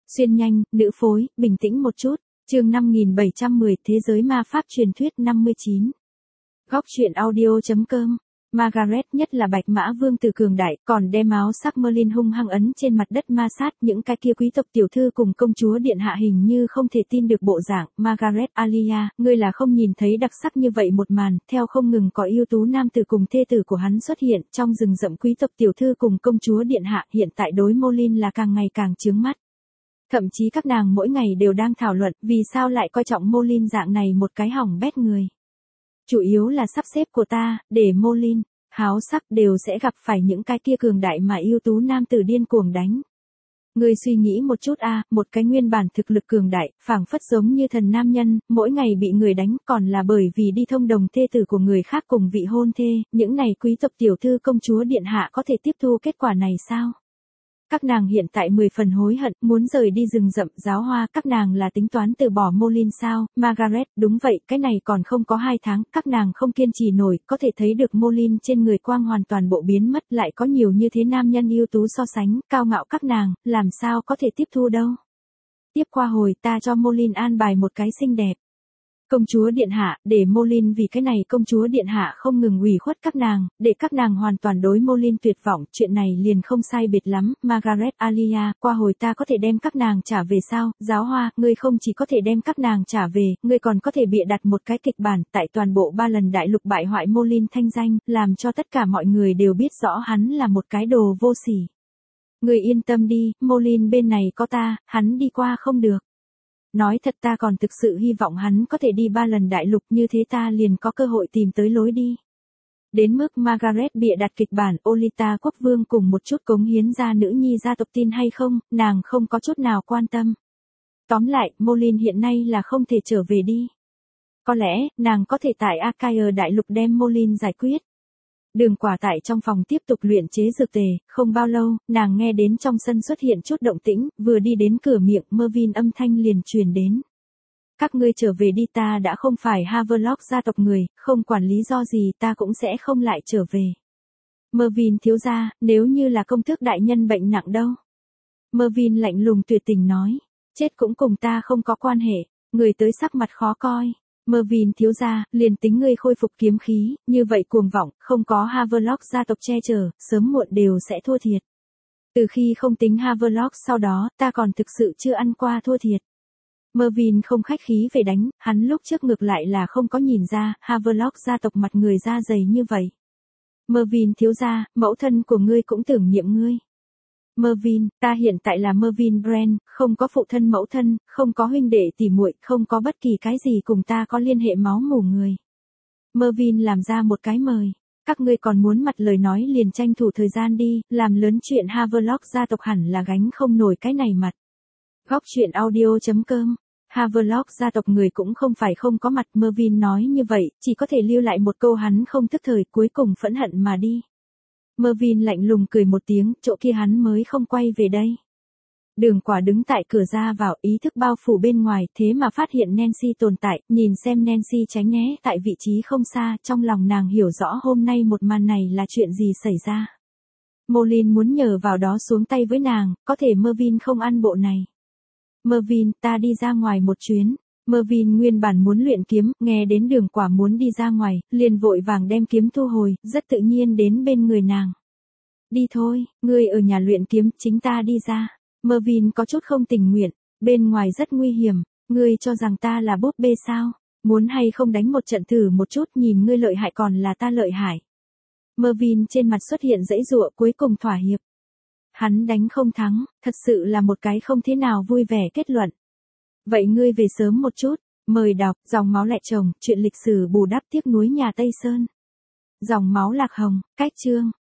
Xuyên nhanh, nữ phối, bình tĩnh một chút. Chương 5710, Thế giới ma pháp truyền thuyết 59. Góc truyện audio.com. Margaret nhất là Bạch Mã Vương tử cường đại, còn đem áo sắc Merlin hung hăng ấn trên mặt đất ma sát, những cái kia quý tộc tiểu thư cùng công chúa điện hạ hình như không thể tin được bộ dạng. Margaret Alia, ngươi là không nhìn thấy đặc sắc như vậy một màn, theo không ngừng có ưu tú nam tử cùng thê tử của hắn xuất hiện, trong rừng rậm quý tộc tiểu thư cùng công chúa điện hạ hiện tại đối Merlin là càng ngày càng chướng mắt. Thậm chí các nàng mỗi ngày đều đang thảo luận vì sao lại coi trọng Merlin dạng này một cái hỏng bét người. Chủ yếu là sắp xếp của ta, để Merlin, háo sắc đều sẽ gặp phải những cái kia cường đại mà ưu tú nam tử điên cuồng đánh. Ngươi suy nghĩ một chút một cái nguyên bản thực lực cường đại, phảng phất giống như thần nam nhân, mỗi ngày bị người đánh còn là bởi vì đi thông đồng thê tử của người khác cùng vị hôn thê, những này quý tộc tiểu thư công chúa điện hạ có thể tiếp thu kết quả này sao? Các nàng hiện tại 10 phần hối hận, muốn rời đi rừng rậm giáo hoa, các nàng là tính toán từ bỏ Merlin sao? Margaret, đúng vậy, cái này còn không có 2 tháng, các nàng không kiên trì nổi, có thể thấy được Merlin trên người quang hoàn toàn bộ biến mất, lại có nhiều như thế nam nhân ưu tú so sánh, cao ngạo các nàng, làm sao có thể tiếp thu đâu. Tiếp qua hồi ta cho Merlin an bài một cái xinh đẹp. Công chúa điện hạ, để Merlin vì cái này công chúa điện hạ không ngừng ủy khuất các nàng, để các nàng hoàn toàn đối Merlin tuyệt vọng, chuyện này liền không sai biệt lắm. Margaret Alia, qua hồi ta có thể đem các nàng trả về sao? Giáo hoa, ngươi không chỉ có thể đem các nàng trả về, ngươi còn có thể bịa đặt một cái kịch bản, tại toàn bộ 3 lần đại lục bại hoại Merlin thanh danh, làm cho tất cả mọi người đều biết rõ hắn là một cái đồ vô sỉ. Ngươi yên tâm đi, Merlin bên này có ta, hắn đi qua không được. Nói thật ta còn thực sự hy vọng hắn có thể đi 3 lần đại lục, như thế ta liền có cơ hội tìm tới lối đi. Đến mức Margaret bịa đặt kịch bản Olita quốc vương cùng một chút cống hiến ra nữ nhi gia tộc tin hay không, nàng không có chút nào quan tâm. Tóm lại, Merlin hiện nay là không thể trở về đi. Có lẽ, nàng có thể tại Arcaia đại lục đem Merlin giải quyết. Đường Quả tại trong phòng tiếp tục luyện chế dược tề, không bao lâu, nàng nghe đến trong sân xuất hiện chút động tĩnh, vừa đi đến cửa miệng, Mervyn âm thanh liền truyền đến. Các ngươi trở về đi, ta đã không phải Havelock gia tộc người, không quản lý do gì ta cũng sẽ không lại trở về. Mervyn thiếu gia, nếu như là công tước đại nhân bệnh nặng đâu? Mervyn lạnh lùng tuyệt tình nói, chết cũng cùng ta không có quan hệ, người tới sắc mặt khó coi. Mervyn thiếu gia, liền tính ngươi khôi phục kiếm khí, như vậy cuồng vọng, không có Havelock gia tộc che chở, sớm muộn đều sẽ thua thiệt. Từ khi không tính Havelock sau đó, ta còn thực sự chưa ăn qua thua thiệt. Mervyn không khách khí về đánh, hắn lúc trước ngược lại là không có nhìn ra, Havelock gia tộc mặt người da dày như vậy. Mervyn thiếu gia, mẫu thân của ngươi cũng tưởng niệm ngươi. Mervyn, ta hiện tại là Mervyn Brand, không có phụ thân mẫu thân, không có huynh đệ tỉ muội, không có bất kỳ cái gì cùng ta có liên hệ máu mủ người. Mervyn làm ra một cái mời. Các ngươi còn muốn mặt lời nói liền tranh thủ thời gian đi, làm lớn chuyện Havelock gia tộc hẳn là gánh không nổi cái này mặt. Góc truyện audio.com. Havelock gia tộc người cũng không phải không có mặt, Mervyn nói như vậy, chỉ có thể lưu lại một câu hắn không thức thời, cuối cùng phẫn hận mà đi. Mervyn lạnh lùng cười một tiếng, chỗ kia hắn mới không quay về đây. Đường Quả đứng tại cửa ra vào, ý thức bao phủ bên ngoài, thế mà phát hiện Nancy tồn tại, nhìn xem Nancy tránh né tại vị trí không xa, trong lòng nàng hiểu rõ hôm nay một màn này là chuyện gì xảy ra. Merlin muốn nhờ vào đó xuống tay với nàng, có thể Mervyn không ăn bộ này. Mervyn, ta đi ra ngoài một chuyến. Mervyn nguyên bản muốn luyện kiếm, nghe đến Đường Quả muốn đi ra ngoài, liền vội vàng đem kiếm thu hồi, rất tự nhiên đến bên người nàng. Đi thôi, ngươi ở nhà luyện kiếm, chính ta đi ra. Mervyn có chút không tình nguyện, bên ngoài rất nguy hiểm, ngươi cho rằng ta là búp bê sao? Muốn hay không đánh một trận thử một chút, nhìn ngươi lợi hại còn là ta lợi hại. Mervyn trên mặt xuất hiện giãy giụa, cuối cùng thỏa hiệp. Hắn đánh không thắng, thật sự là một cái không thế nào vui vẻ kết luận. Vậy ngươi về sớm một chút, mời đọc, Dòng máu lẹ chồng, chuyện lịch sử bù đắp tiếc nuối nhà Tây Sơn. Dòng máu lạc hồng, cách chương.